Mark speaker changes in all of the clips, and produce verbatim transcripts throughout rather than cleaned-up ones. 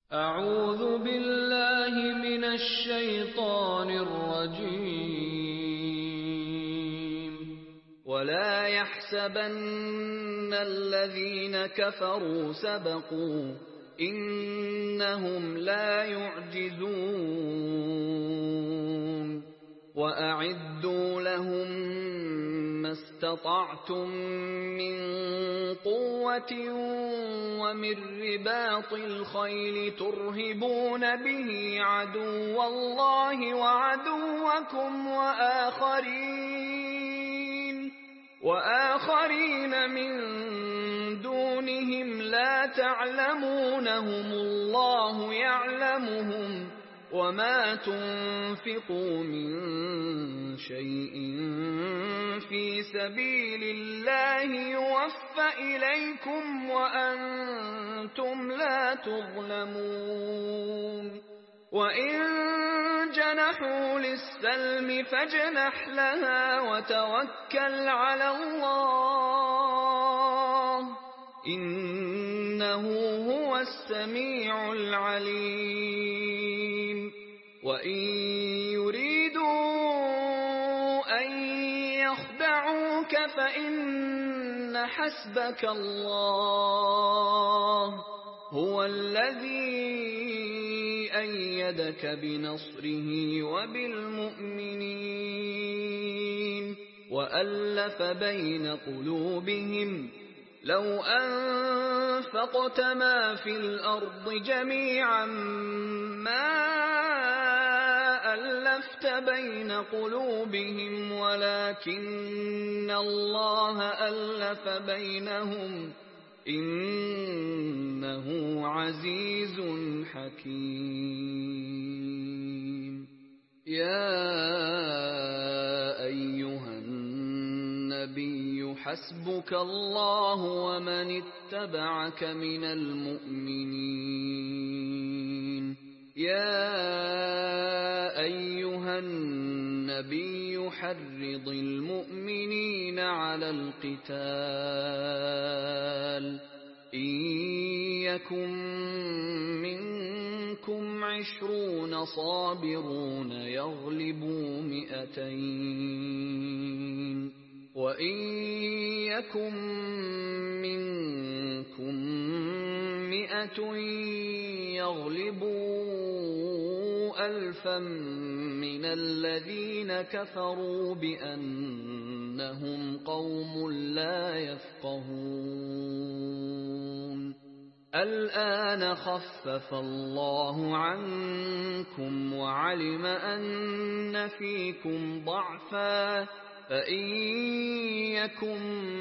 Speaker 1: أعوذ بالله من الشيطان الرجيم. ولا يحسبن الذين كفروا سبقوا إنهم لا يعجزون. وأعدوا لهم ما استطعتم من قوة ومن رباط الخيل ترهبون به عدو الله وعدوكم وآخرين وآخرين من دونهم لا تعلمونهم الله يعلمهم وما تنفقوا من شيء في سبيل الله يوفى إليكم وأنتم لا تظلمون. وإن جنحوا للسلم فاجنح لها وتوكل على الله إنه هو السميع العليم. وإن يريدوا أن يخدعوك فإن حسبك الله هو الذي أيدك بنصره وبالمؤمنين وألف بين قلوبهم لو أنفقت ما في الأرض جميعا ما ألفت بين قلوبهم ولكن الله ألف بينهم إنه عزيز حكيم. يا أيها النبي حسبك الله ومن اتبعك من المؤمنين. يا أيها النبي حرض المؤمنين على القتال إن يكن منكم عشرون صابرون يغلبوا مئتين وإن يكن منكم مئة يغلبوا ألفا من الذين كفروا بأنهم قوم لا يفقهون. الآن خفف الله عنكم وعلم أن فيكم ضعفا فإن يكن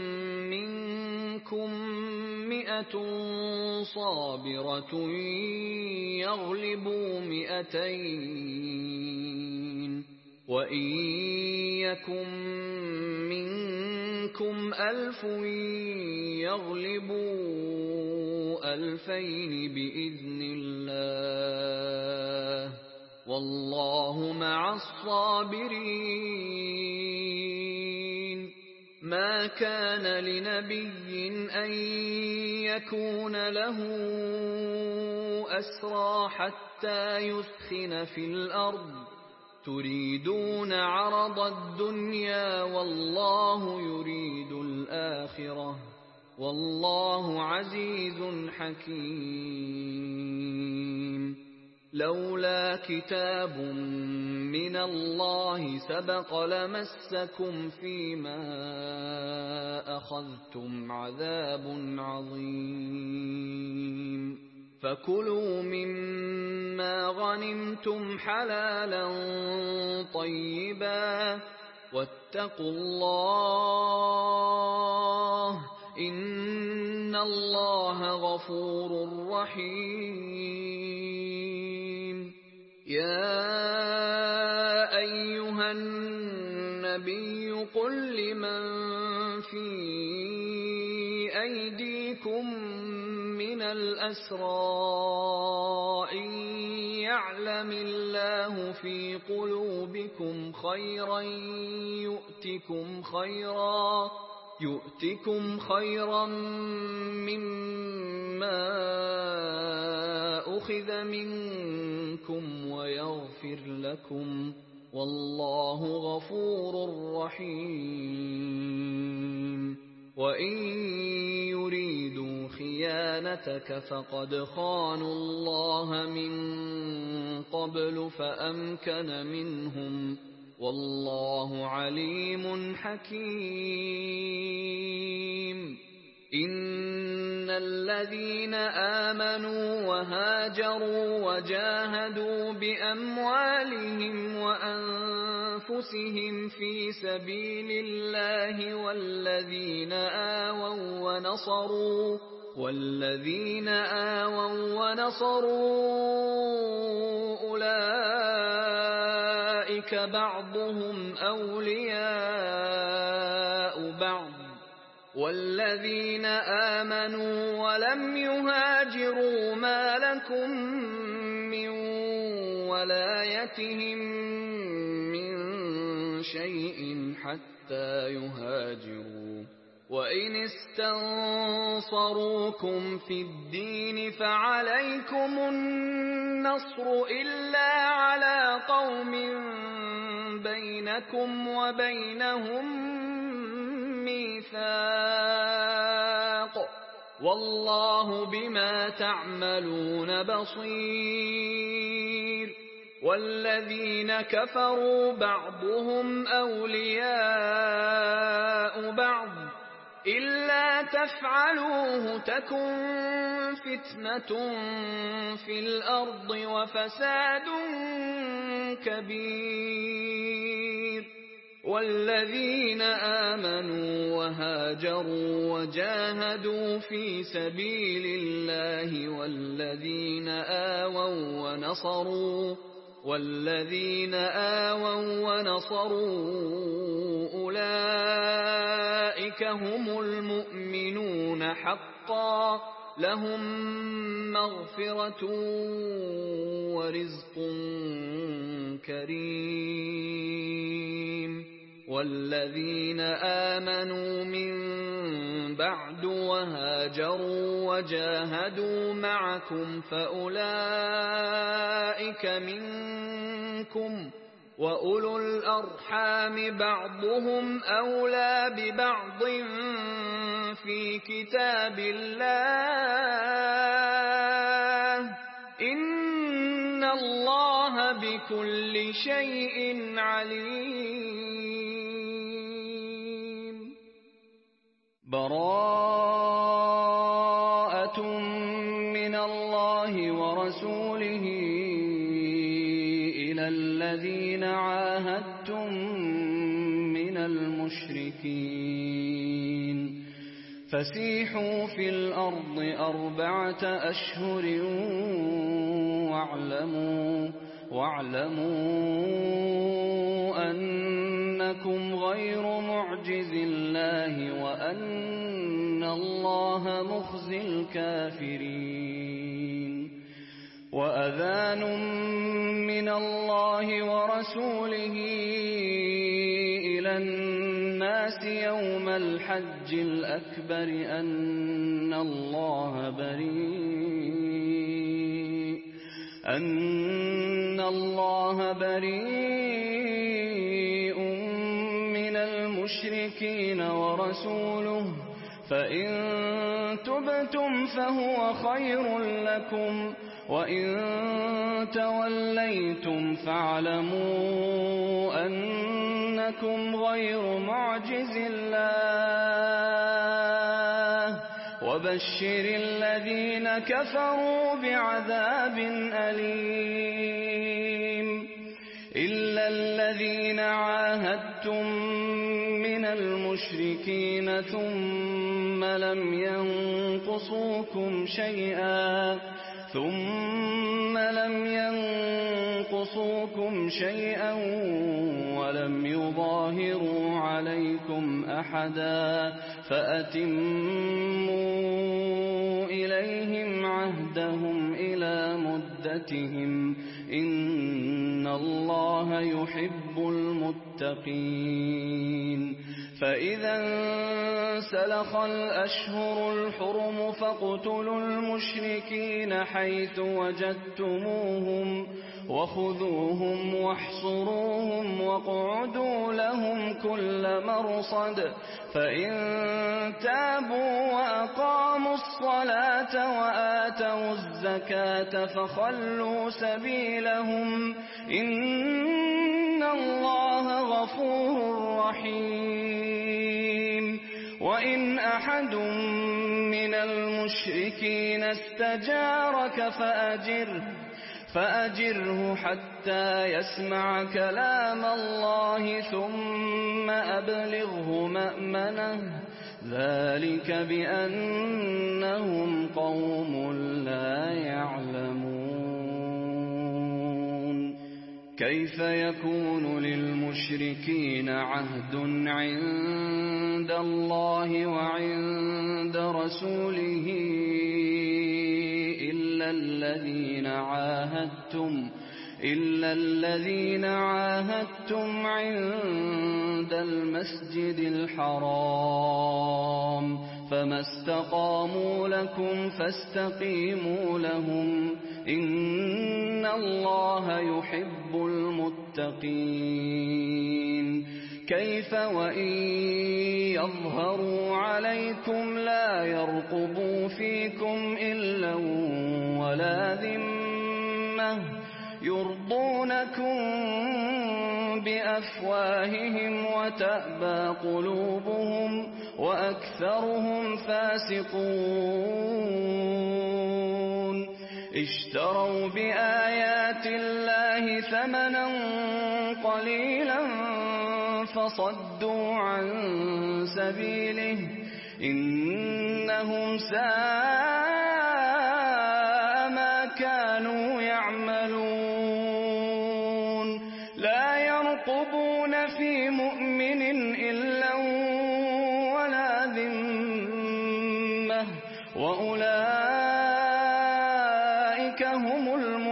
Speaker 1: منكم مئة صابرة يغلبوا مئتين وإن يكن منكم ألف يغلبوا ألفين بإذن الله والله مع الصابرين. ما كان لنبي أن يكون له أسرى حتى يثخن في الأرض تريدون عرض الدنيا والله يريد الآخرة والله عزيز حكيم. لولا كتاب من الله سبق لمسكم فيما أخذتم عذاب عظيم. فكلوا مما غنمتم حلالا طيبا واتقوا الله إن الله غفور رحيم. يا أيها النبي قل لمن في أيديكم من الأسرى إن يعلم الله في قلوبكم خيرا يؤتكم خيرا يؤتكم خيرا مما يؤخذ منكم ويغفر لكم، والله غفور رحيم. وإن يريدوا خيانتك فقد خانوا الله من قبل فأمكن منهم، والله عليم حكيم. إن الذين آمنوا وهاجروا وجاهدوا بأموالهم وأنفسهم في سبيل الله والذين آووا ونصروا والذين آووا ونصروا أولئك بعضهم أولياء بعض، والذين آمنوا ولم يهاجروا ما لكم من ولايتهم من شيء حتى يهاجروا. وإن استنصروكم في الدين فعليكم النصر إلا على قوم بينكم وبينهم ميثاق، والله بما تعملون بصير. والذين كفروا بعضهم أولياء بعض إلا تفعلوه تكن فتنة في الأرض وفساد كبير. والذين آمنوا وهاجروا وجاهدوا في سبيل الله والذين آووا ونصروا والذين آووا ونصروا أولئك هم المؤمنون حقا، لهم مغفرة ورزق كريم. والذين آمنوا من بعد وهاجروا وجاهدوا معكم فأولئك منكم، وأولو الأرحام بعضهم أولى ببعض في كتاب الله، إن الله بكل شيء عليم. براءة من الله ورسوله إلى الذين عاهدتم من المشركين، فسيحوا في الأرض أربعة أشهر واعلموا, واعلموا أنكم غير معجز الله وأن الله مخزي الكافرين. وأذان من الله ورسوله إلى الناس يوم الحج الأكبر أن الله بريء أن الله بريء من المشركين ورسوله، فإن تبتم فهو خير لكم، وإن توليتم فاعلموا أنكم غير معجز الله، وبشر الذين كفروا بعذاب أليم. إلا الذين عاهدتم من المشركين ثم لم ينقصوكم شيئا ثم لم ينقصوكم شيئا ولم يظاهروا عليكم أحدا فأتموا إليهم عهدهم إلى مدتهم، إن الله يحب المتقين. فإذا انسلخ الأشهر الحرم فاقتلوا المشركين حيث وجدتموهم وخذوهم واحصروهم واقعدوا لهم كل مرصد فإن تابوا وأقاموا الصلاة وآتوا الزكاة فخلوا سبيلهم إن الله غفور رحيم. وإن أحد من المشركين استجارك فأجره فأجره حتى يسمع كلام الله ثم أبلغه مأمنه ذلك بأنهم قوم لا يعلمون. كيف يكون للمشركين عهد عند الله وعند رسوله إلا الذين عاهدتم إلا الذين عاهدتم عند المسجد الحرام فما استقاموا لكم فاستقيموا لهم إن الله يحب المتقين. كيف وإن يظهروا عليكم لا يرقبوا فيكم إلا ولا ذمة يرضونكم بأفواههم وتأبى قلوبهم وأكثرهم فاسقون. اشتروا بآيات الله ثمنا قليلا فصدوا عن سبيله إنهم ساء ما كانوا يعملون. لا يرقبون في مؤمن إلا ولا ذمة وأولئك هم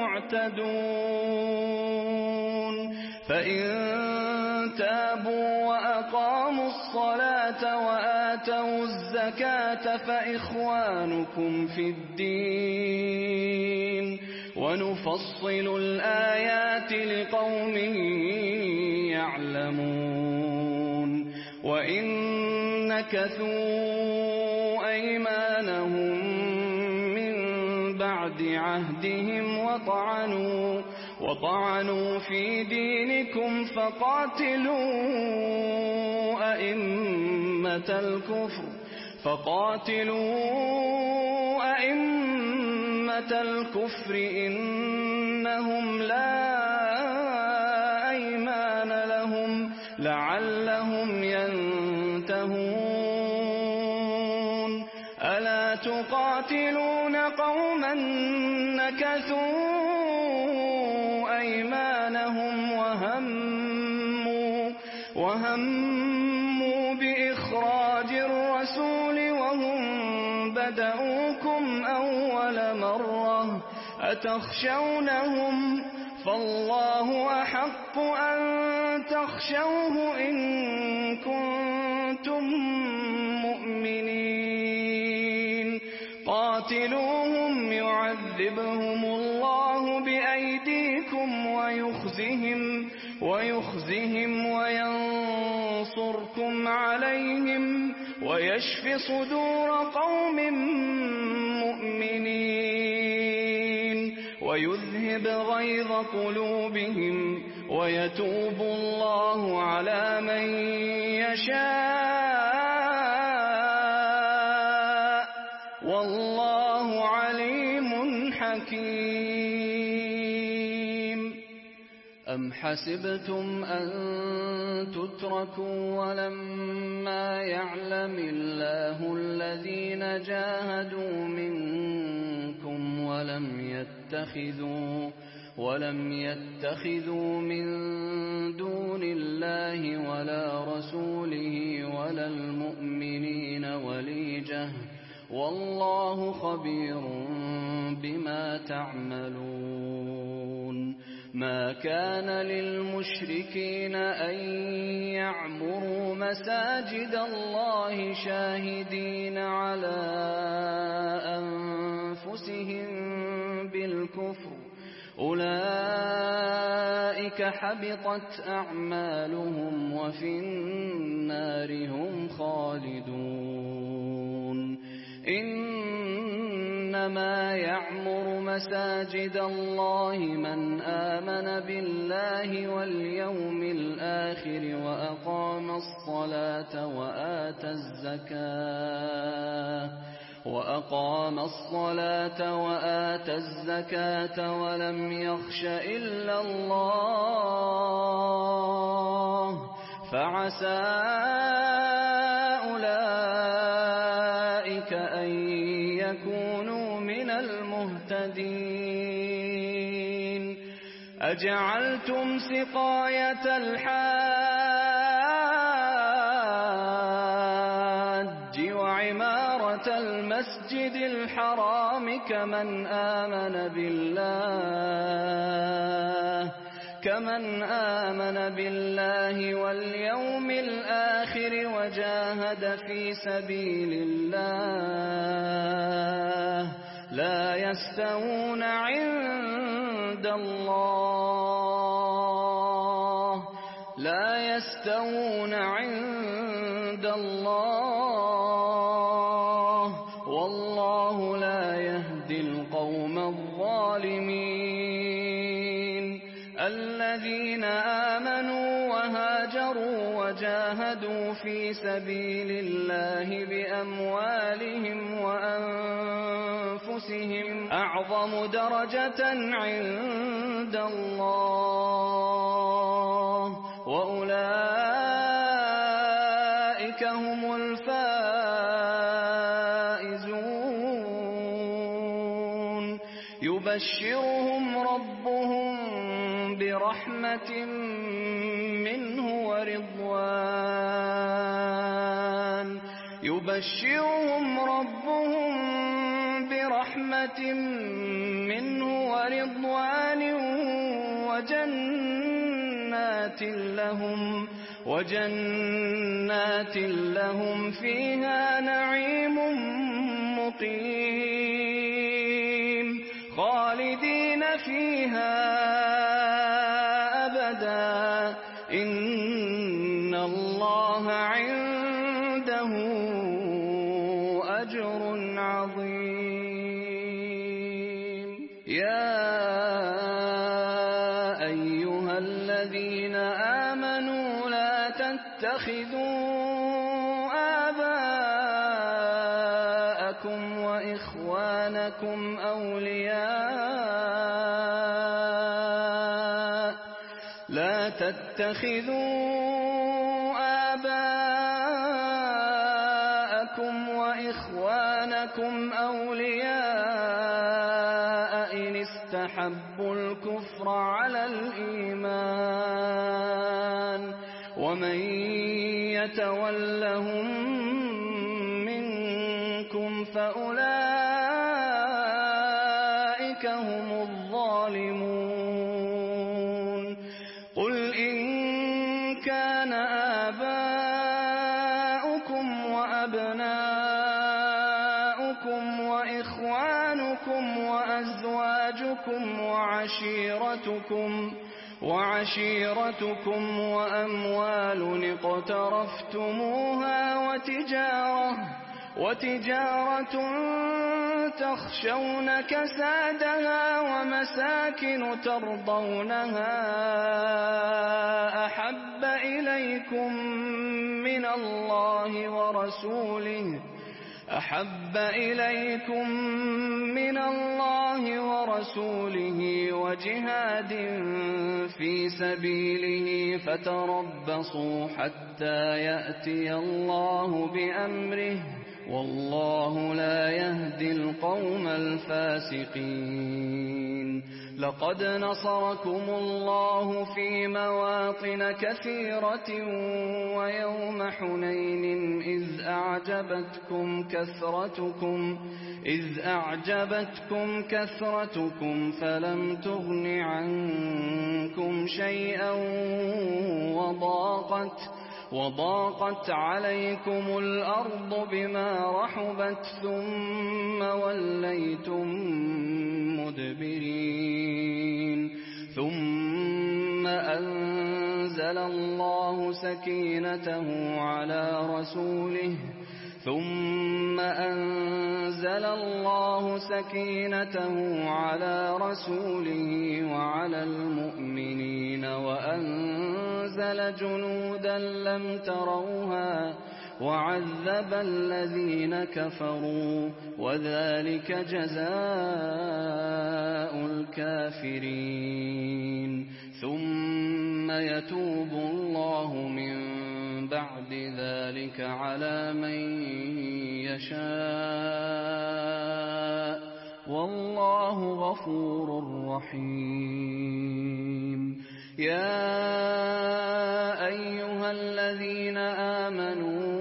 Speaker 1: المعتدون. فإن تابوا وأقاموا الصلاة وآتوا الزكاة فإخوانكم في الدين ونفصل الآيات لقوم يعلمون. وإن نكثوا أيمانهم من بعد عهدهم وطعنوا وطعنوا في دينكم فقاتلوا أئمة الكفر فقاتلوا أئمة الكفر إنهم لا أيمان لهم لعلهم ينتهون. ألا تقاتلون قوما نكثوا أيمانهم وهموا, وهموا بإخراج الرسول وهم بدأوكم أول مرة أتخشونهم فالله أحق أن تخشوه إن كنتم مؤمنين. قاتلوهم يعذبهم الله بأيديكم ويخزهم, ويخزهم وينصركم عليهم ويشف صدور قوم مؤمنين ويذهب غيظ قلوبهم ويتوب الله على من يشاء والله عليم حكيم. أم حسبتم أن تتركوا ولما يعلم الله الذين جاهدوا منكم ولم يتخذوا ولم يتخذوا من دون الله ولا رسوله ولا المؤمنين وليجة والله خبير بما تعملون. ما كان للمشركين أن يعمروا مساجد الله شاهدين على أنفسهم بالكفر أولئك حبطت أعمالهم وفي النار هم خالدون إنما يعمر مساجد الله من آمن بالله واليوم الآخر وأقام الصلاة وآتى الزكاة وأقام الصلاة وآتى الزكاة ولم يخش إلا الله فعسى أولئك أن يكونوا من المهتدين أجعلتم سقاية الحاج وعمارة المسجد الحرام كمن آمن بالله كمن آمن بالله واليوم الآخر وجاهد في سبيل الله لا يستوون عند الله لا يستوون عند الله والله لا يهدي القوم الظالمين الذين آمنوا وهاجروا وجاهدوا في سبيل الله بأموالهم وأنفسهم أعظم درجة عند الله وأولئك هم الفائزون يبشرهم ربهم برحمة منه ورضوان يبشرهم ربهم برحمة منه ورضوان وجنات لهم وجنات لهم فيها نعيم مقيم خالدين فيها أبدا إن الله عنده أجر عظيم يا أيها الذين آمنوا لا تتخذوا آباءكم وإخوانكم أولياء لا تتخذوا آباءكم وإخوانكم أولياء إن استحبوا الكفر على الإيمان ومن يتولهم منكم فأولئك هم الظالمون قل إن كان آباؤكم وأبناؤكم وإخوانكم وأزواجكم وعشيرتكم وعشيرتكم وأموال اقترفتموها وتجارة وتجارة تخشون كسادها ومساكن ترضونها أحب إليكم من الله ورسوله أحب إليكم من الله ورسوله وجهاد في سبيله فتربصوا حتى يأتي الله بأمره والله لا يهدي القوم الفاسقين لقد نصركم الله في مواطن كثيرة ويوم حنين إذ أعجبتكم كثرتكم إذ أعجبتكم كثرتكم فلم تغن عنكم شيئا وضاقت وضاقت عليكم الأرض بما رحبت ثم وليتم مدبرين ثم أنزل الله سكينته على رسوله ثم أنزل الله سكينته على رسوله وعلى المؤمنين وأنزل جنودا لم تروها وعذب الذين كفروا وذلك جزاء الكافرين ثم يتوب الله من بعد ذلك على من يشاء والله غفور رحيم. يا أيها الذين آمنوا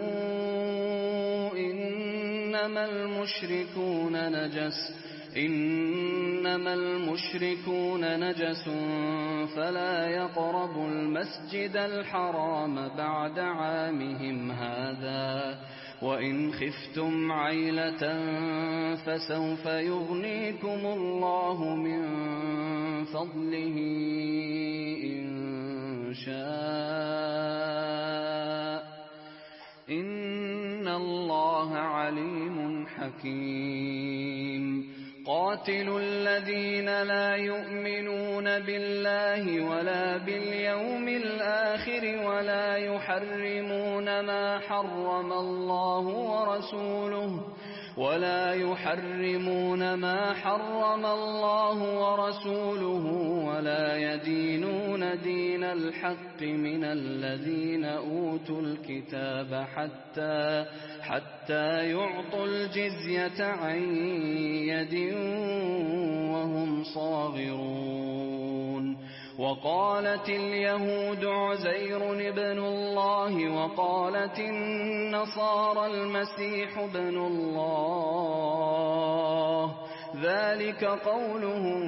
Speaker 1: إنما المشركون نجس إنما المشركون نجس فلا يقربوا المسجد الحرام بعد عامهم هذا وإن خفتم عيلة فسوف يغنيكم الله من فضله إن شاء إن الله عليم حكيم. قاتلوا الذين لا يؤمنون بالله ولا باليوم الآخر ولا يحرمون ما حرم الله ورسوله ولا يحرمون ما حرم الله ورسوله ولا يدينون دين الحق من الذين أوتوا الكتاب حتى حتى يعطوا الجزية عن يد وهم صاغرون. وقالت اليهود عزير ابن الله وقالت النصارى المسيح ابن الله ذلك قولهم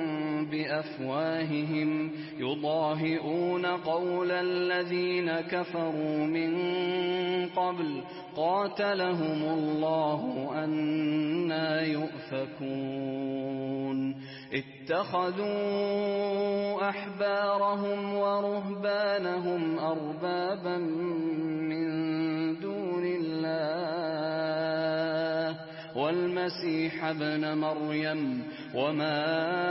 Speaker 1: بأفواههم يضاهئون قول الذين كفروا من قبل قاتلهم الله أنى يؤفكون. اتخذوا أحبارهم ورهبانهم أربابا من دون الله والمسيح ابن مريم وما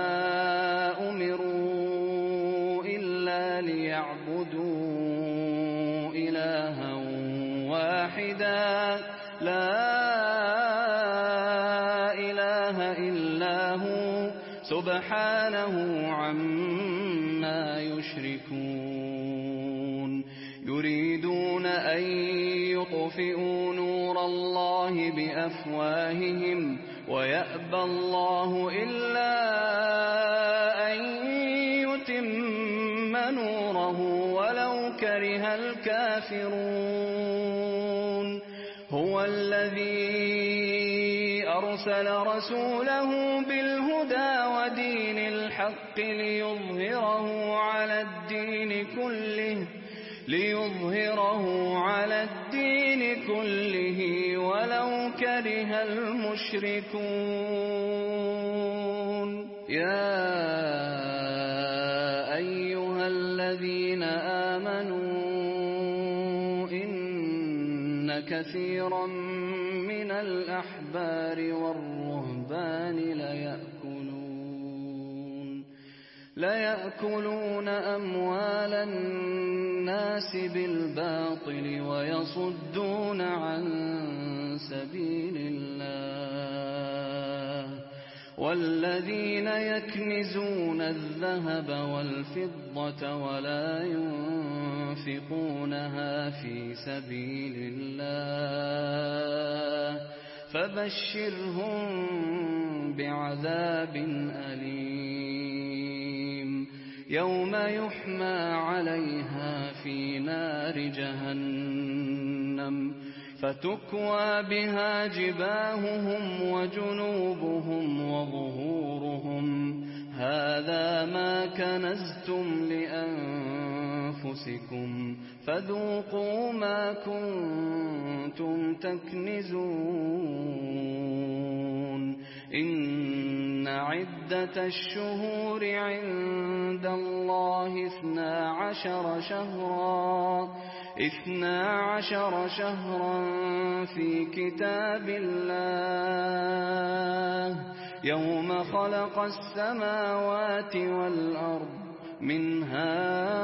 Speaker 1: أمروا إلا ليعبدوا إلها واحدا لا إله إلا هو سبحانه عما يشركون. يريدون أن يطفئوا نور الله بأفواههم ويأبى الله إلا أن يتم نوره ولو كره الكافرون. هو الذي أرسل رسوله بالهدى ودين الحق ليظهره على الدين كله ليظهره على الدين كله ولو كره المشركون. يا أيها الذين آمنوا إن كثيرا من الأحبار والرهبان ليأكلون ليأكلون أموال الناس بالباطل ويصدون عن سبيل الله. والذين يكنزون الذهب والفضة ولا ينفقونها في سبيل الله فبشرهم بعذاب أليم. يوم يحمى عليها في نار جهنم فتكوى بها جباههم وجنوبهم وظهورهم هذا ما كنزتم لأنفسكم فذوقوا ما كنتم تكنزون إن عدة الشهور عند الله اثنا عشر شهرا اثنا عشر شهرا في كتاب الله يوم خلق السماوات والأرض منها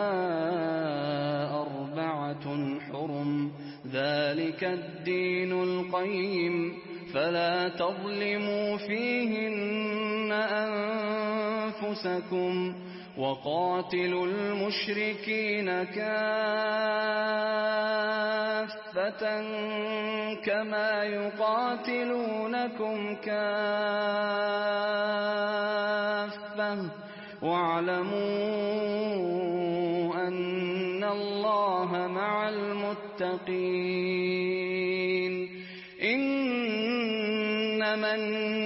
Speaker 1: أربعة حرم ذلك الدين القيم فلا تظلموا فيهن أنفسكم وقاتلوا المشركين كافة كما يقاتلونكم كافة واعلموا أن الله مع المتقين إنما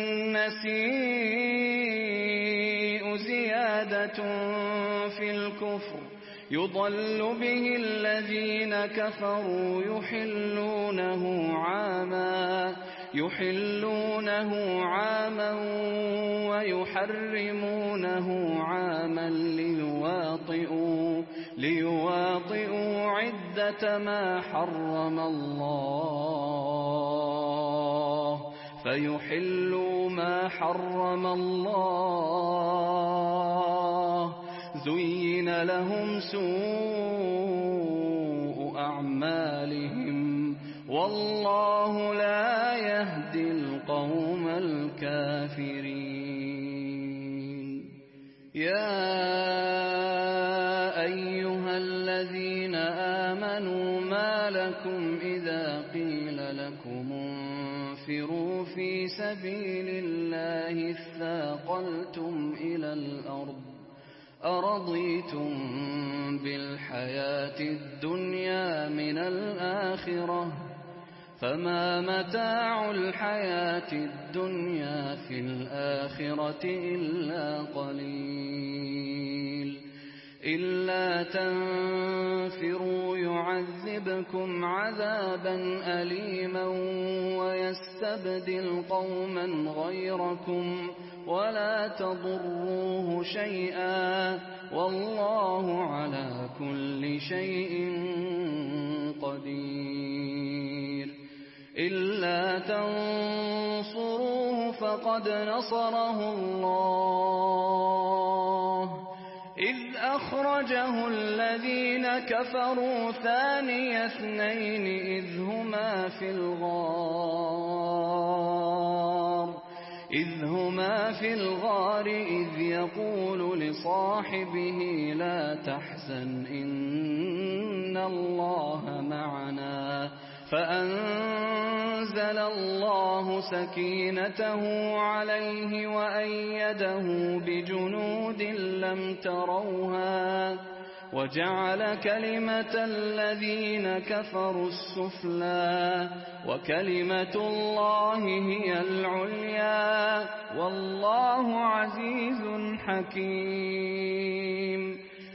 Speaker 1: النسيء زيادة في الكفر يضل به الذين كفروا يحلونه عاما يحلونه عاما ويحرمونه عاما ليواطئوا ليواطئوا عدة ما حرم الله فيحلوا ما حرم الله زين لهم سوء أعمالهم والله لا يهدي القوم الكافرين يا أيها الذين آمنوا ما لكم إذا قيل لكم انفروا في سبيل الله اثاقلتم إلى الأرض أرضيتم بالحياة الدنيا من الآخرة فما متاع الحياة الدنيا في الآخرة إلا قليل إلا تنفروا يعذبكم عذابا أليما ويستبدل قوما غيركم ولا تضروه شيئا والله على كل شيء قدير إلا تنصروه فقد نصره الله إذ أخرجه الذين كفروا ثاني اثنين إذ هما في الغار إذ هما في الغار إذ يقول لصاحبه لا تحزن إن الله معنا فأنزل الله سكينته عليه وأيده بجنود لم تروها وجعل كلمة الذين كفروا السفلى وكلمة الله هي العليا والله عزيز حكيم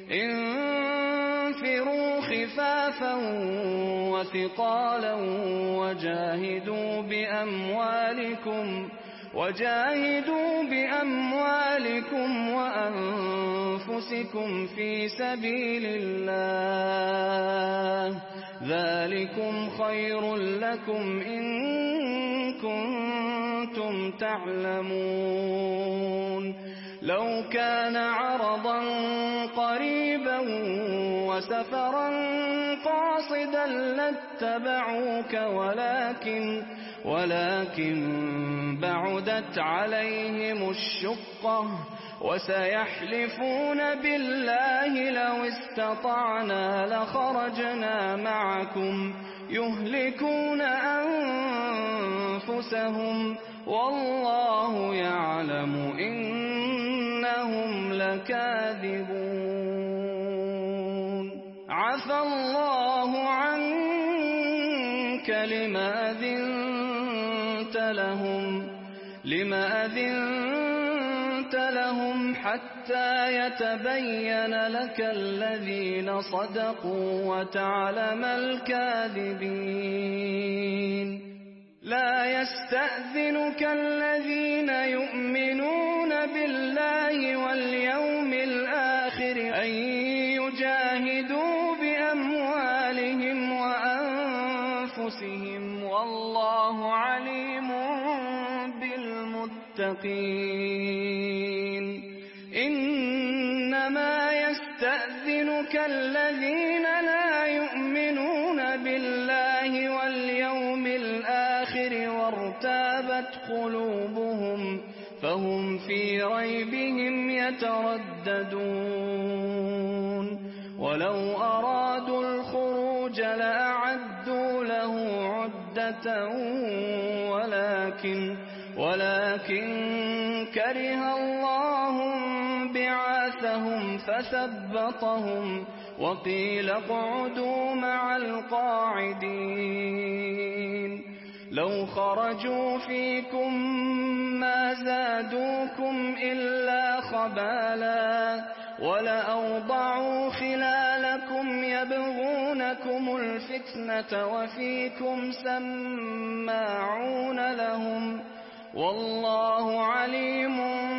Speaker 1: انفروا خفافا وثقالا وجاهدوا بأموالكم وجاهدوا بأموالكم وأنفسكم في سبيل الله ذلكم خير لكم إن كنتم تعلمون لو كان عرضا قريبا وسفرا قاصدا لاتبعوك ولكن ولكن بعدت عليهم الشقة وسيحلفون بالله لو استطعنا لخرجنا معكم يهلكون أنفسهم والله يعلم إنهم لكاذبون لكاذبون عفى الله عنك لما أذنت لهم لما أذنت لهم حتى يتبين لك الذين صدقوا وتعلم الكاذبين لا يستأذنك الذين يؤمنون بالله واليوم الآخر أن يجاهدوا بأموالهم وأنفسهم والله عليم بالمتقين إنما يستأذنك الذين لا يؤمنون بالله واليوم الآخر وارتابت قلوبهم فهم في ريبهم يترددون ولو أرادوا الخروج لأعدوا له عدة ولكن ولكن كره الله بعاثهم فثبطهم وقيل اقعدوا مع القاعدين لو خرجوا فيكم ما زادوكم إلا خبالا ولأوضعوا خلالكم يبغونكم الفتنة وفيكم سماعون لهم والله عليم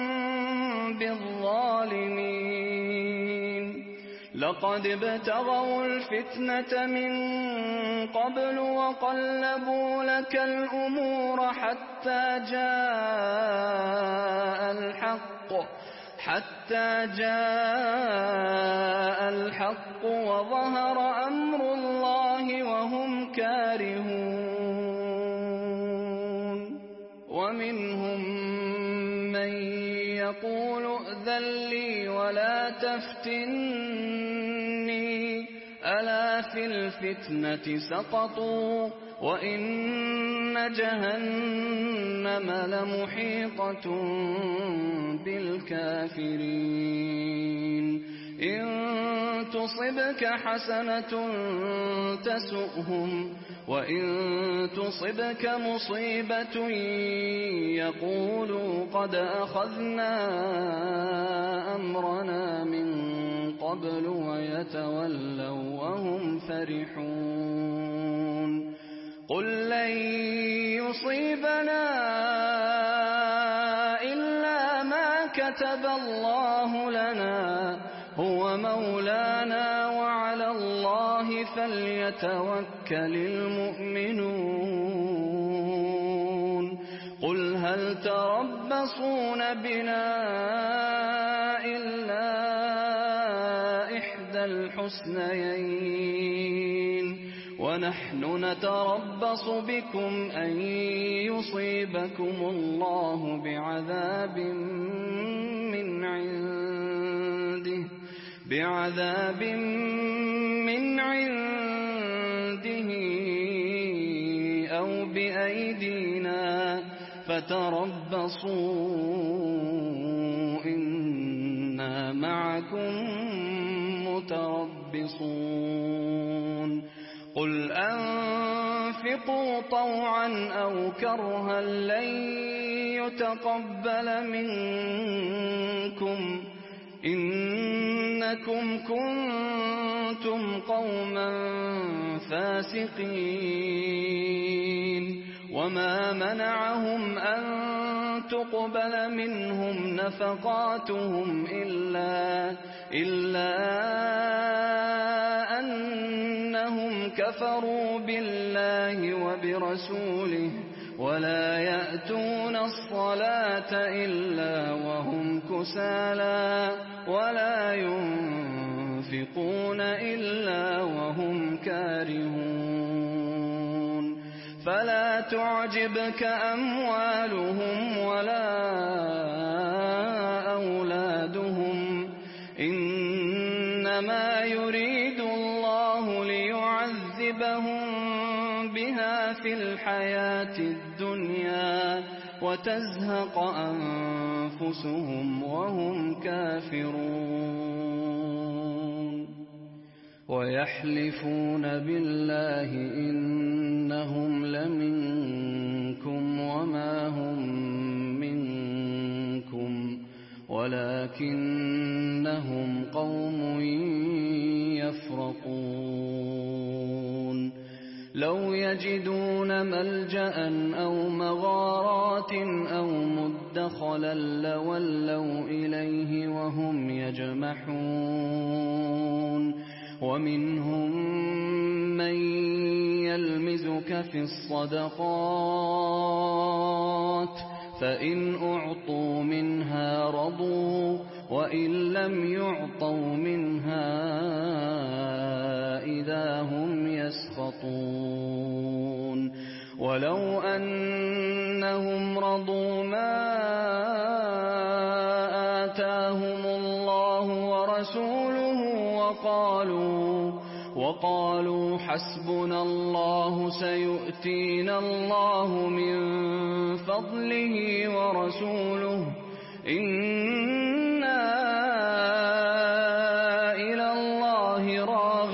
Speaker 1: بالظالمين لقد ابتغوا الفتنة من قبل وقلبوا لك الأمور حتى جاء الحق حتى جاء الحق وظهر أمر الله وهم كارهون ومنهم من يقول ائذن لي ولا تفتني ألا في الفتنة سقطوا وإن جهنم لمحيطة بالكافرين إن تصبك حسنة تسؤهم وإن تصبك مصيبة يقولوا قد أخذنا أمرنا من قبل ويتولوا وهم فرحون قل لن يصيبنا إلا ما كتب الله لنا هو مولانا وعلى الله فليتوكل المؤمنون قل هل تربصون بنا إلا إحدى الحسنيين ونحن نتربص بكم أن يصيبكم الله بعذاب من عنده بعذاب من عنده أو بأيدينا فتربصوا إنا معكم متربصون قل أنفقوا طوعا أو كرها لن يتقبل منكم إنكم كنتم قوما فاسقين وما منعهم أن تقبل منهم نفقاتهم إلا, إلا أنهم كفروا بالله وبرسوله ولا يأتون الصلاة إلا وهم كسالى ولا ينفقون إلا وهم كارهون فلا تعجبك أموالهم ولا أولادهم إنما يريد الله ليعذبهم بها في الحياة الدنيا وتزهق أنفسهم وهم كافرون ويحلفون بالله إنهم لمنكم وما هم منكم ولكنهم قوم يفرقون لو يجدون ملجأ أو مغارات أو مدخلا لولوا إليه وهم يجمحون ومنهم من يلمزك في الصدقات فإن أعطوا منها رضوا وإن لم يعطوا منها إذا هم يسخطون ولو أنهم رضوا ما آتاهم الله ورسوله وقالوا وقالوا حسبنا الله سيؤتينا الله من فضله ورسوله إنا إلى الله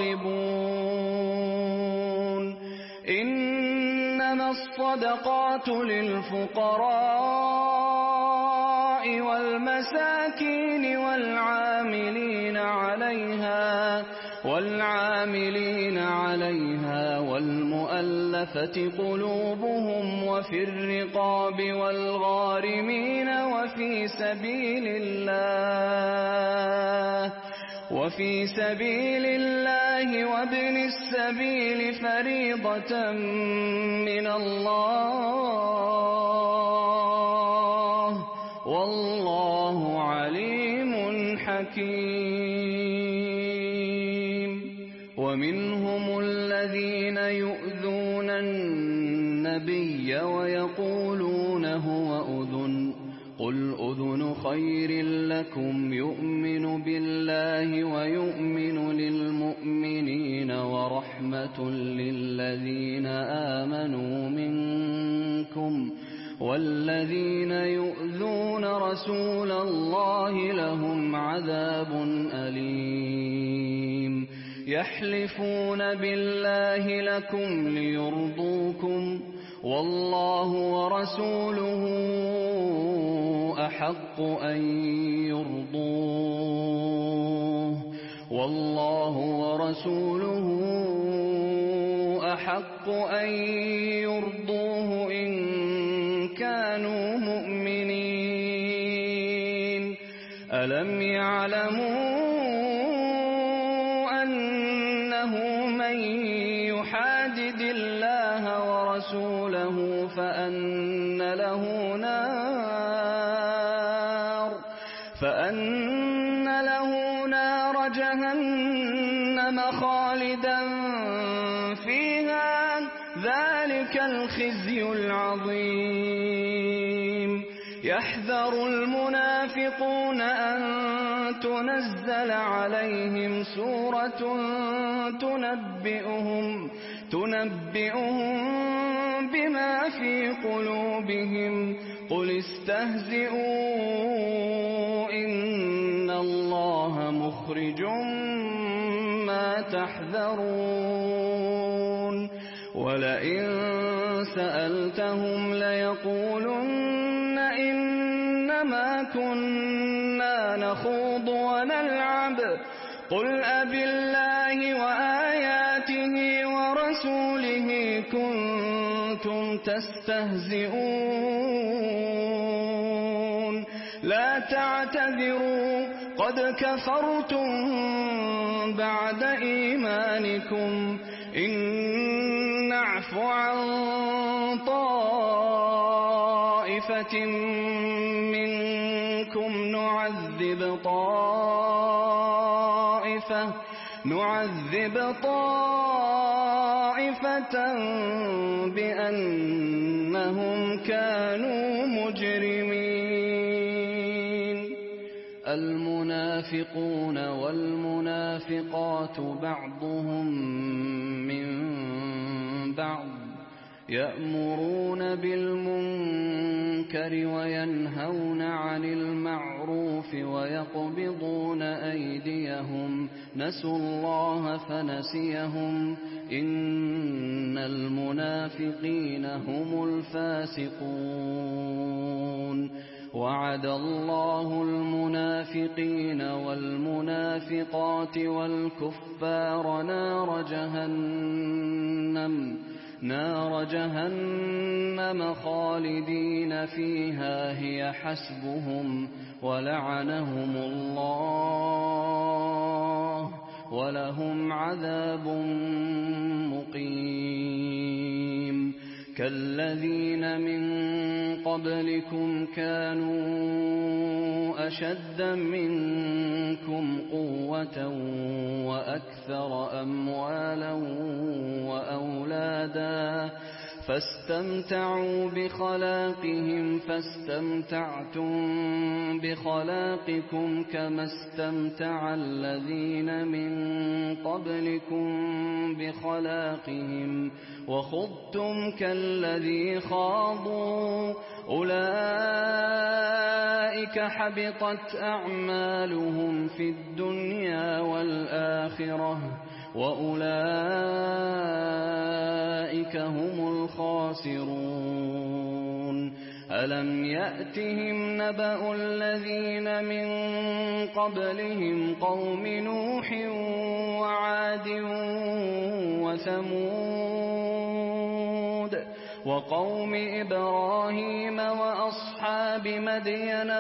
Speaker 1: راغبون إنما الصدقات للفقراء والمساكين والعاملين عليها والعاملين عليها والمؤلفة قلوبهم وفي الرقاب والغارمين وفي سبيل الله وفي سبيل الله وابن السبيل فريضة من الله والله عليم حكيم ومنهم الذين يؤذون النبي ويقولون هو أذن قل أذن خير لكم يؤمن بالله ويؤمن للمؤمنين ورحمة للذين آمنوا منكم والذين يؤذون رسول الله لهم عذاب أليم يحلفون بالله لكم ليرضوكم والله ورسوله أحق أن يرضوه والله ورسوله أحق أن يرضوه إن كانوا مؤمنين ألم يعلموا أنه من يحادد الله ورسوله فأن له نار فأن له نار جهنم خالدا فيها ذلك الخزي العظيم يحذر المنافقون أن تنزل عليهم سورة تنبئهم تنبئهم بما في قلوبهم قل استهزئوا إن الله مخرج ما تحذرون ولئن سألتهم ليقولن إنما كنا نخوض ونلعب قل أبالله وآياته ورسوله كنتم تستهزئون لا تعتذروا قد كفرتم بعد إيمانكم إن نعف عن طائفة منكم نعذب طائفة نعذب طائفة بأنهم كانوا مجرمين المنافقون والمنافقات بعضهم من بعض يأمرون بالمنكر الْمُنكَرِ وَيَنْهَوْنَ عَنِ الْمَعْرُوفِ وَيَقْبِضُونَ أَيْدِيَهُمْ نَسُوا اللَّهَ فَنَسِيَهُمْ إِنَّ الْمُنَافِقِينَ هُمُ الْفَاسِقُونَ وَعَدَ اللَّهُ الْمُنَافِقِينَ وَالْمُنَافِقَاتِ وَالْكُفَّارَ نَارَ جَهَنَّمَ نَارَ جَهَنَّمَ خَالِدِينَ فِيهَا هِيَ حَسْبُهُمْ وَلَعَنَهُمُ اللَّهُ وَلَهُمْ عَذَابٌ مُقِيمٌ كَالَّذِينَ مِن قَبْلِكُمْ كَانُوا أَشَدَّ مِنكُمْ قُوَّةً وَأَكْثَرَ أَمْوَالًا وَأَوْلَادًا فَاسْتَمْتَعُوا بِخَلَاقِهِمْ فَاسْتَمْتَعْتُم بِخَلَاقِكُمْ كَمَا اسْتَمْتَعَ الَّذِينَ مِن قَبْلِكُم بِخَلَاقِهِمْ وَخُضْتُمْ كَالَّذِي خَاضُوا أُولَئِكَ حَبِطَتْ أَعْمَالُهُمْ فِي الدُّنْيَا وَالْآخِرَةِ وَأُولَئِكَ هُمُ الْخَاسِرُونَ أَلَمْ يَأْتِهِمْ نَبَأُ الَّذِينَ مِن قَبْلِهِمْ قَوْمِ نُوحٍ وَعَادٍ وَثَمُودَ وَقَوْمِ إِبْرَاهِيمَ وَأَصْحَابِ مَدْيَنَ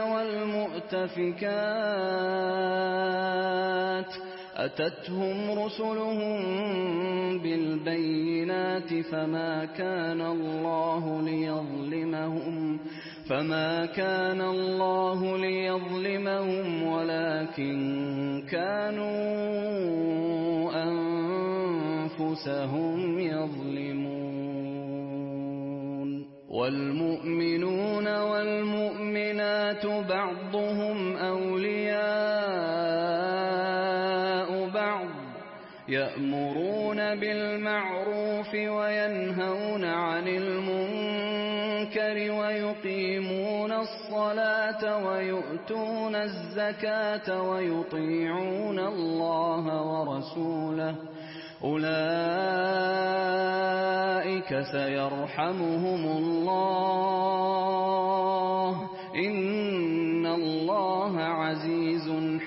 Speaker 1: وَالْمُؤْتَفِكَاتِ أَتَتْهُمْ رُسُلُهُم بِالْبَيِّنَاتِ فَمَا كَانَ اللَّهُ لِيَظْلِمَهُمْ فَمَا كَانَ اللَّهُ لِيَظْلِمَهُمْ وَلَكِن كَانُوا أَنفُسَهُمْ يَظْلِمُونَ وَالْمُؤْمِنُونَ وَالْمُؤْمِنَاتُ بَعْضُهُمْ أَوْلِيَاءُ بَعْضٍ يَأْمُرُونَ بِالْمَعْرُوفِ وَيَنْهَوْنَ عَنِ الْمُنكَرِ وَيُقِيمُونَ الصَّلَاةَ وَيُؤْتُونَ الزَّكَاةَ وَيُطِيعُونَ اللَّهَ وَرَسُولَهُ أُولَئِكَ سَيَرْحَمُهُمُ اللَّهُ إِنَّ اللَّهَ عَزِيزٌ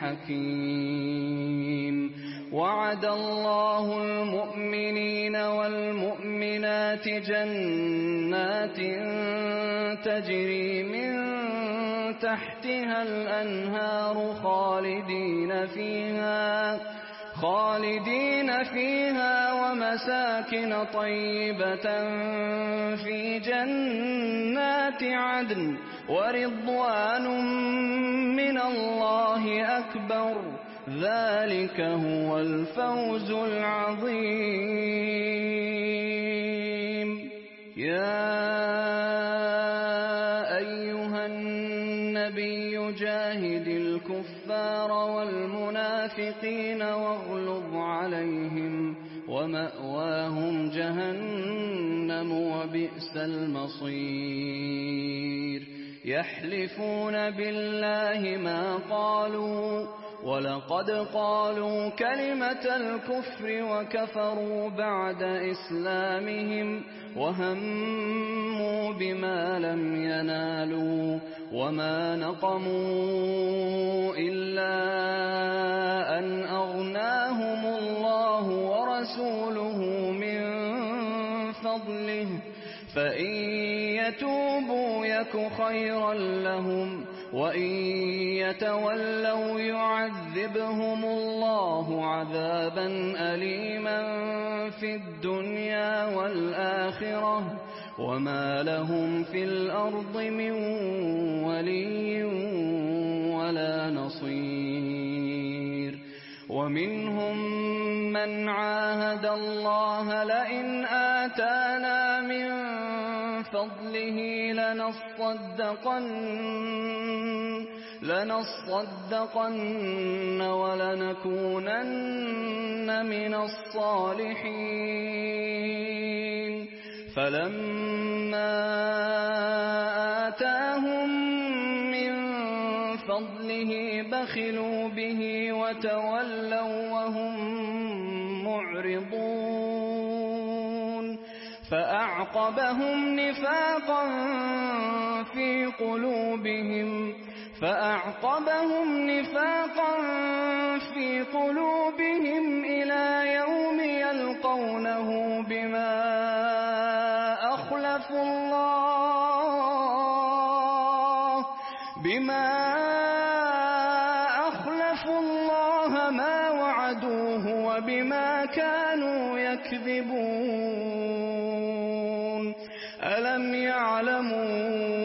Speaker 1: حَكِيمٌ وَعَدَ اللَّهُ الْمُؤْمِنِينَ وَالْمُؤْمِنَاتِ جَنَّاتٍ تَجْرِي مِن تَحْتِهَا الْأَنْهَارُ خَالِدِينَ فِيهَا خالدين فيها ومساكن طيبة في جنات عدن ورضوان من الله أكبر ذلك هو الفوز العظيم يا أيها النبي جاهد الكفار والمنافقين واغلظ عليهم ومأواهم جهنم وبئس المصير يحلفون بالله ما قالوا ولقد قالوا كلمة الكفر وكفروا بعد إسلامهم وهموا بما لم ينالوا وما نقموا إلا أن أغناهم الله ورسوله من فضله فإن يتوبوا يك خيرا لهم وإن يتولوا يعذبهم الله عذابا أليما في الدنيا والآخرة وما لهم في الأرض من ولي ولا نصير ومنهم من عاهد الله لئن آتانا من فضله لنصدقن لنصدقن ولنكونن من الصالحين فلما آتاهم فضله بخلوا به وتولوا وهم معرضون فأعقبهم نفاقا في قلوبهم فأعقبهم نفاقا في قلوبهم إلى يوم يلقونه بما أخلفوا الله بما أخلفوا الله ما وعدوه وبما كانوا يكذبون ألم يعلموا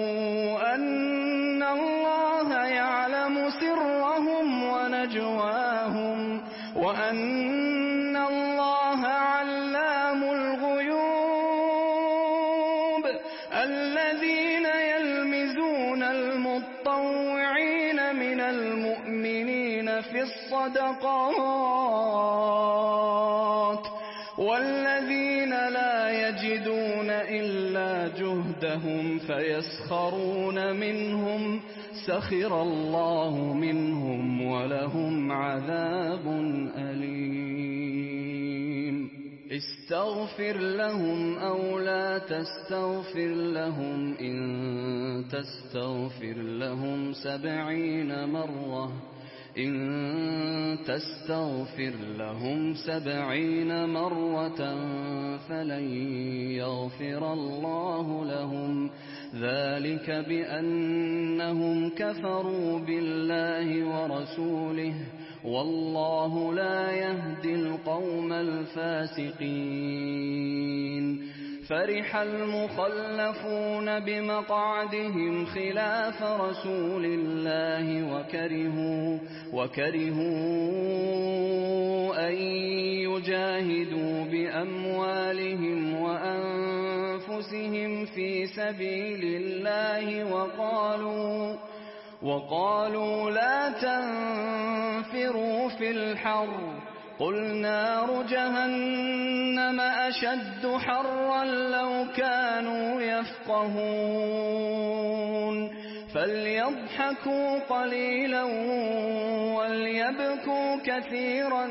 Speaker 1: أن الله يعلم سرهم ونجواهم وأن الله علام الغيوب الذين يلمزون المطوعين من المؤمنين في الصدقات والذين لا يجدون إلا جهدهم فيسخرون منهم سخر الله منهم ولهم عذاب أليم استغفر لهم أو لا تستغفر لهم إن تستغفر لهم سبعين مرة إن تستغفر لهم سبعين مرة فلن يغفر الله لهم ذلك بأنهم كفروا بالله ورسوله والله لا يهدي القوم الفاسقين فرح المخلفون بمقعدهم خلاف رسول الله وكرهوا, وكرهوا أن يجاهدوا بأموالهم وأنفسهم في سبيل الله وقالوا وقالوا لا تنفروا في الحر قل نار جهنم أشد حرا لو كانوا يفقهون فليضحكوا قليلا وليبكوا كثيرا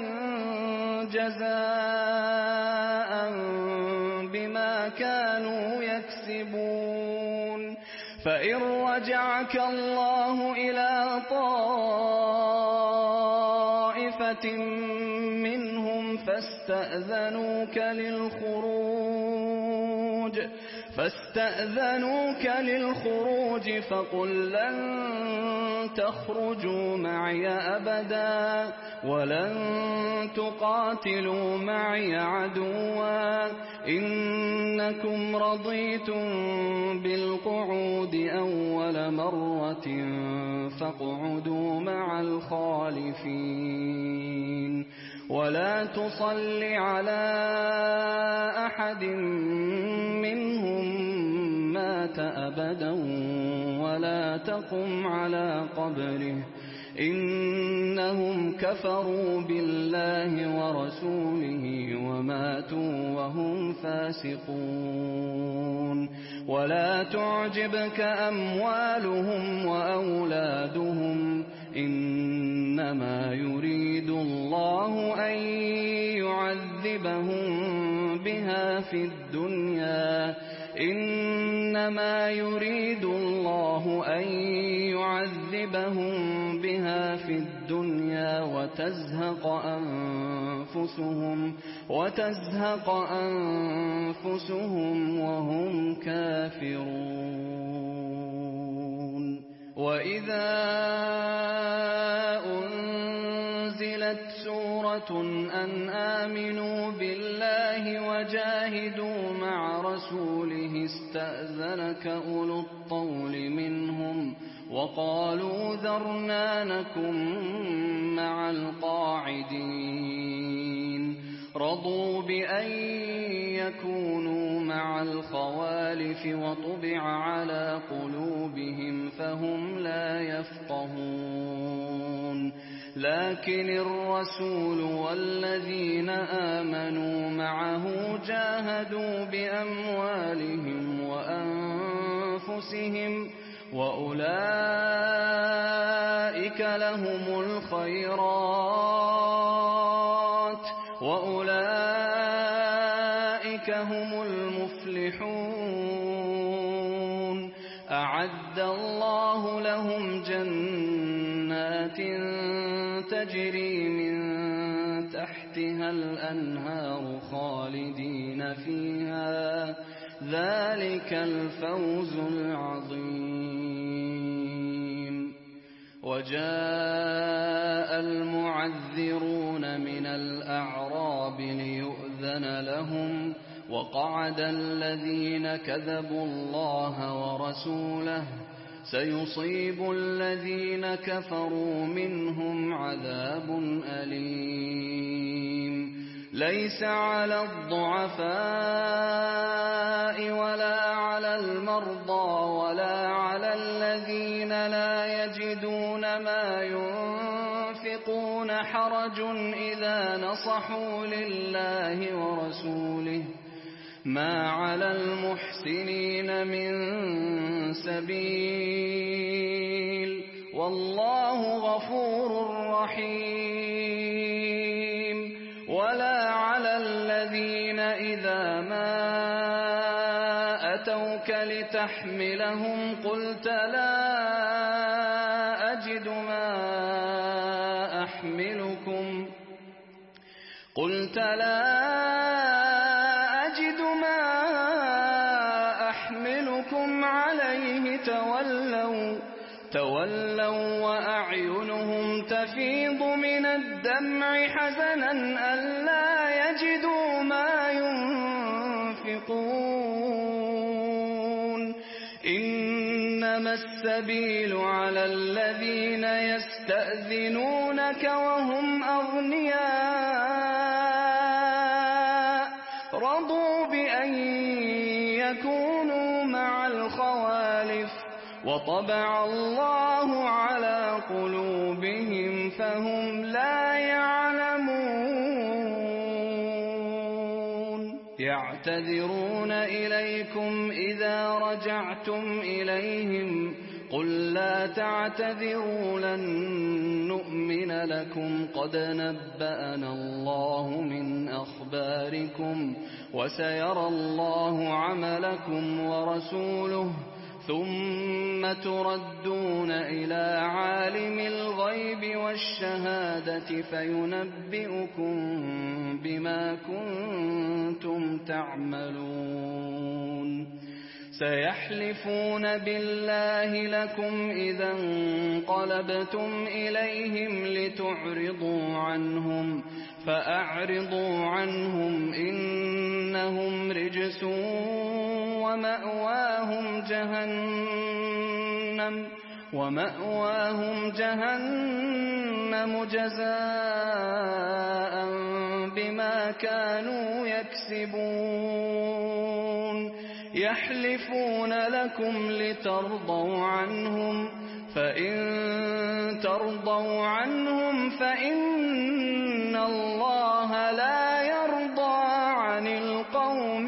Speaker 1: جزاء بما كانوا يكسبون فإن رجعك الله إلى طائفة منهم فاستأذنوك للخروج فاستأذنوك للخروج فقل لن تخرجوا معي أبدا ولن تقاتلوا معي عدوا إنكم رضيتم بالقعود أول مرة فاقعدوا مع الخالفين ولا تصل على أحد منهم مات أبدا ولا تقم على قبره إنهم كفروا بالله ورسوله وماتوا وهم فاسقون ولا تعجبك أموالهم وأولادهم إنما يريد الله أن يعذبهم بها في الدنيا إنما يريد الله أن يعذبهم بها في الدنيا وتزهق أنفسهم وتزهق أنفسهم وهم كافرون وإذا أنزلت سورة أن آمنوا بالله وجاهدوا مع رسوله استأذنك أولو الطول منهم وقالوا ذرنا نكن مع القاعدين رضوا بأن يكونوا مع الخوالف وطبع على قلوبهم فهم لا يفقهون لكن الرسول والذين آمنوا معه جاهدوا بأموالهم وأنفسهم وأولئك أولئك لهم الخيرات وأولئك هم المفلحون أعد الله لهم جنات تجري من تحتها الأنهار خالدين فيها ذلك الفوز العظيم. وجاء المعذرون من الأعراب ليؤذن لهم وقعد الذين كذبوا الله ورسوله سيصيب الذين كفروا منهم عذاب أليم. ليس على الضعفاء ولا على المرضى ولا على الذين لا يجدون ما ينفقون حرج إذا نصحوا لله ورسوله ما على المحسنين من سبيل والله غفور رحيم. ولا على الذين إذا ما أتوك لتحملهم قلت لا أجد ما أحملكم قلت لا أجد ما أحملكم عليه تولوا تولوا وأعينهم تفيض من الدمع حزنا ألا يجدوا ما ينفقون. إنما السبيل على الذين يستأذنونك وهم أغنياء رضوا بأن يكونوا مع الخوالف وطبع الله على قلوبهم فهم لا يعلمون. يعتذرون إليكم إذا رجعتم إليهم قل لا تعتذروا لن نؤمن لكم قد نبأنا الله من أخباركم وسيرى الله عملكم ورسوله ثم تردون إلى عالم الغيب والشهادة فينبئكم بما كنتم تعملون. سيحلفون بالله لكم إذا انقلبتم إليهم لتعرضوا عنهم فأعرضوا عنهم إنهم رجس ومأواهم جهنم ومأواهم جهنم جزاء بما كانوا يكسبون. يحلفون لكم لترضوا عنهم فإن ترضوا عنهم فإن الله لا يرضى عن القوم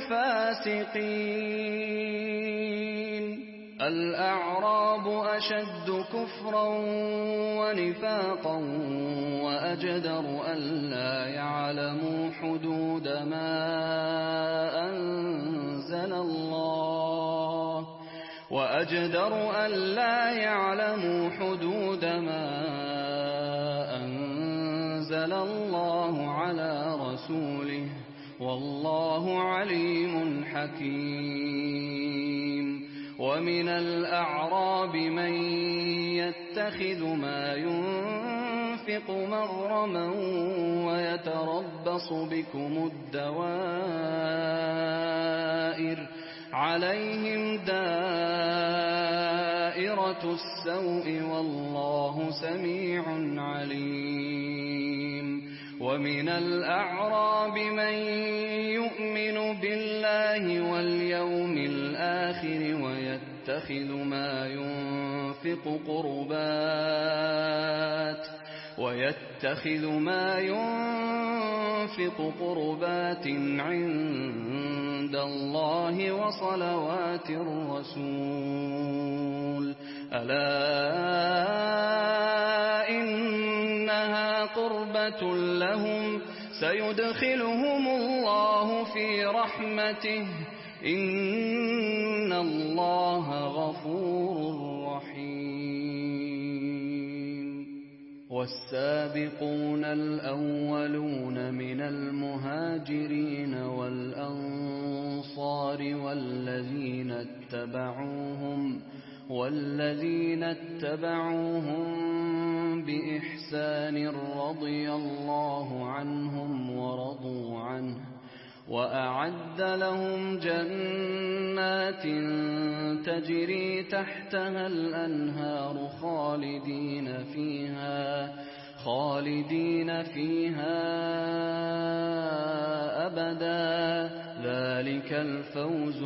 Speaker 1: الفاسقين. الأعراب أشد كفرا ونفاقا وأجدر ألا يعلموا حدود ما أنزل الله وأجدر ألا يعلموا حدود ما أنزل الله على رسوله والله عليم حكيم. ومن الأعراب من يتخذ ما ينفق مغرما ويتربص بكم الدوائر عليهم دائرة السوء والله سميع عليم. ومن الأعراب من يؤمن بالله واليوم الآخر ويتخذ ما ينفق قربات ويتخذ ما ينفق قربات عند الله وصلوات الرسول ألا إنها قربة لهم سيدخلهم الله في رحمته إن الله غفور رحيم والسابقون الأولون من المهاجرين والأنصار والذين اتبعوهم والذين اتبعوهم بإحسان رضي الله عنهم ورضوا عنه وأعد لهم جنات تجري تحتها الأنهار خالدين فيها خالدين فيها أبدا ذلك الفوز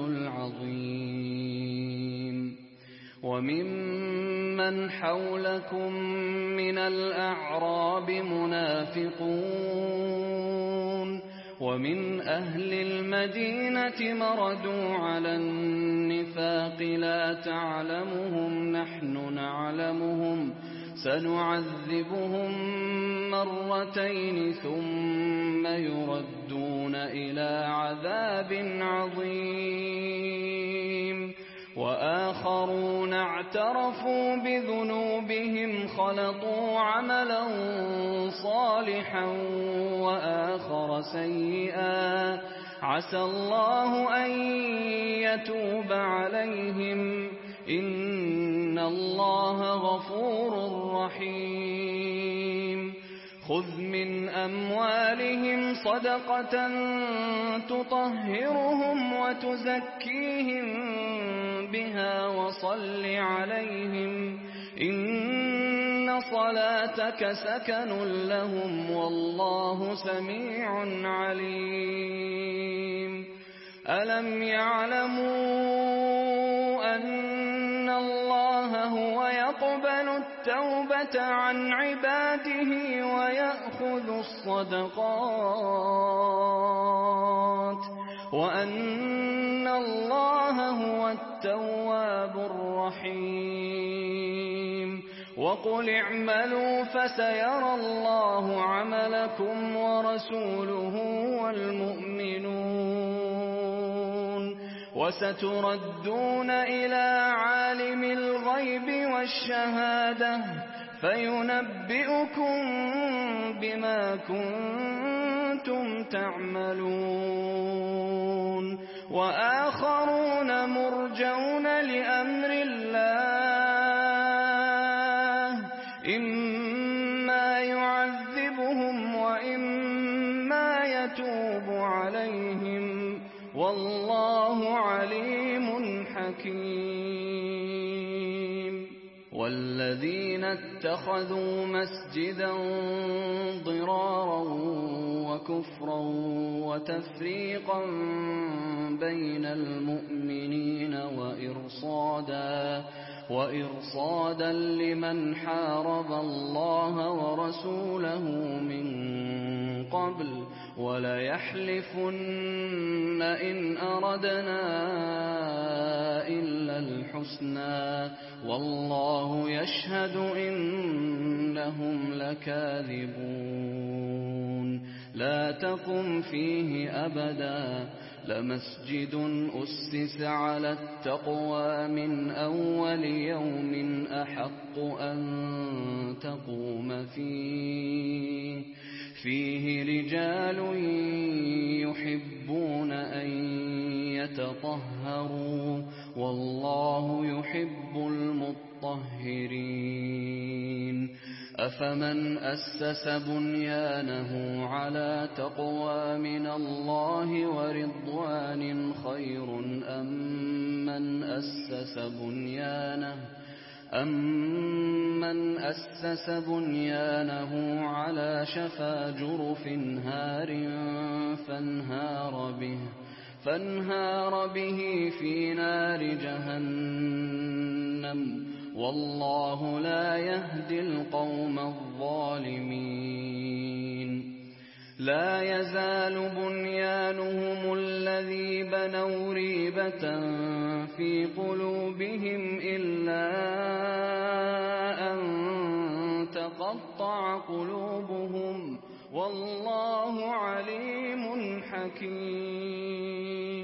Speaker 1: العظيم وممن حولكم من الأعراب منافقون ومن أهل المدينة مردوا على النفاق لا تعلمهم نحن نعلمهم سنعذبهم مرتين ثم يردون إلى عذاب عظيم وآخرون اعترفوا بذنوبهم خلطوا عملا صالحا وآخر سيئا عسى الله أن يتوب عليهم إن الله غفور رحيم خذ من أموالهم صدقة تطهرهم وتزكيهم بها وصل عليهم إن صلاتك سكن لهم والله سميع عليم ألم يعلموا أن الله هو يقبل التوبة عن عباده ويأخذ الصدقات وأن الله هو التواب الرحيم وقل اعملوا فسيرى الله عملكم ورسوله والمؤمنون وستردون إلى عالم الغيب والشهادة فينبئكم بما كنتم تعملون وآخرون مرجون لأمر الله إما يعذبهم وإما يتوب عليهم والله عليم حكيم والذين اتخذوا مسجدا ضرارا وكفرا وتفريقا بين المؤمنين وإرصادا وإرصادا لمن حارب الله ورسوله من قبل وليحلفن إن أردنا إلا الحسنى والله يشهد إنهم لكاذبون لا تقم فيه أبدا لمسجد أسس على التقوى من أول يوم أحق أن تقوم فيه فيه رجال يحبون أن يتطهروا والله يحب المطهرين أفمن أسس بنيانه على تقوى من الله ورضوان خير أم من أسس بنيانه أَمَّنْ أَسَّسَ بُنْيَانَهُ عَلَى شَفَا جُرُفٍ هَارٍ فَانْهَارَ بِهِ فَانْهَارَ بِهِ فِي نَارِ جَهَنَّمَ وَاللَّهُ لَا يَهْدِي الْقَوْمَ الظَّالِمِينَ لا يزال بنيانهم الذي ذنبا أو ريبة في قلوبهم إلا أن تقطع قلوبهم والله عليم حكيم.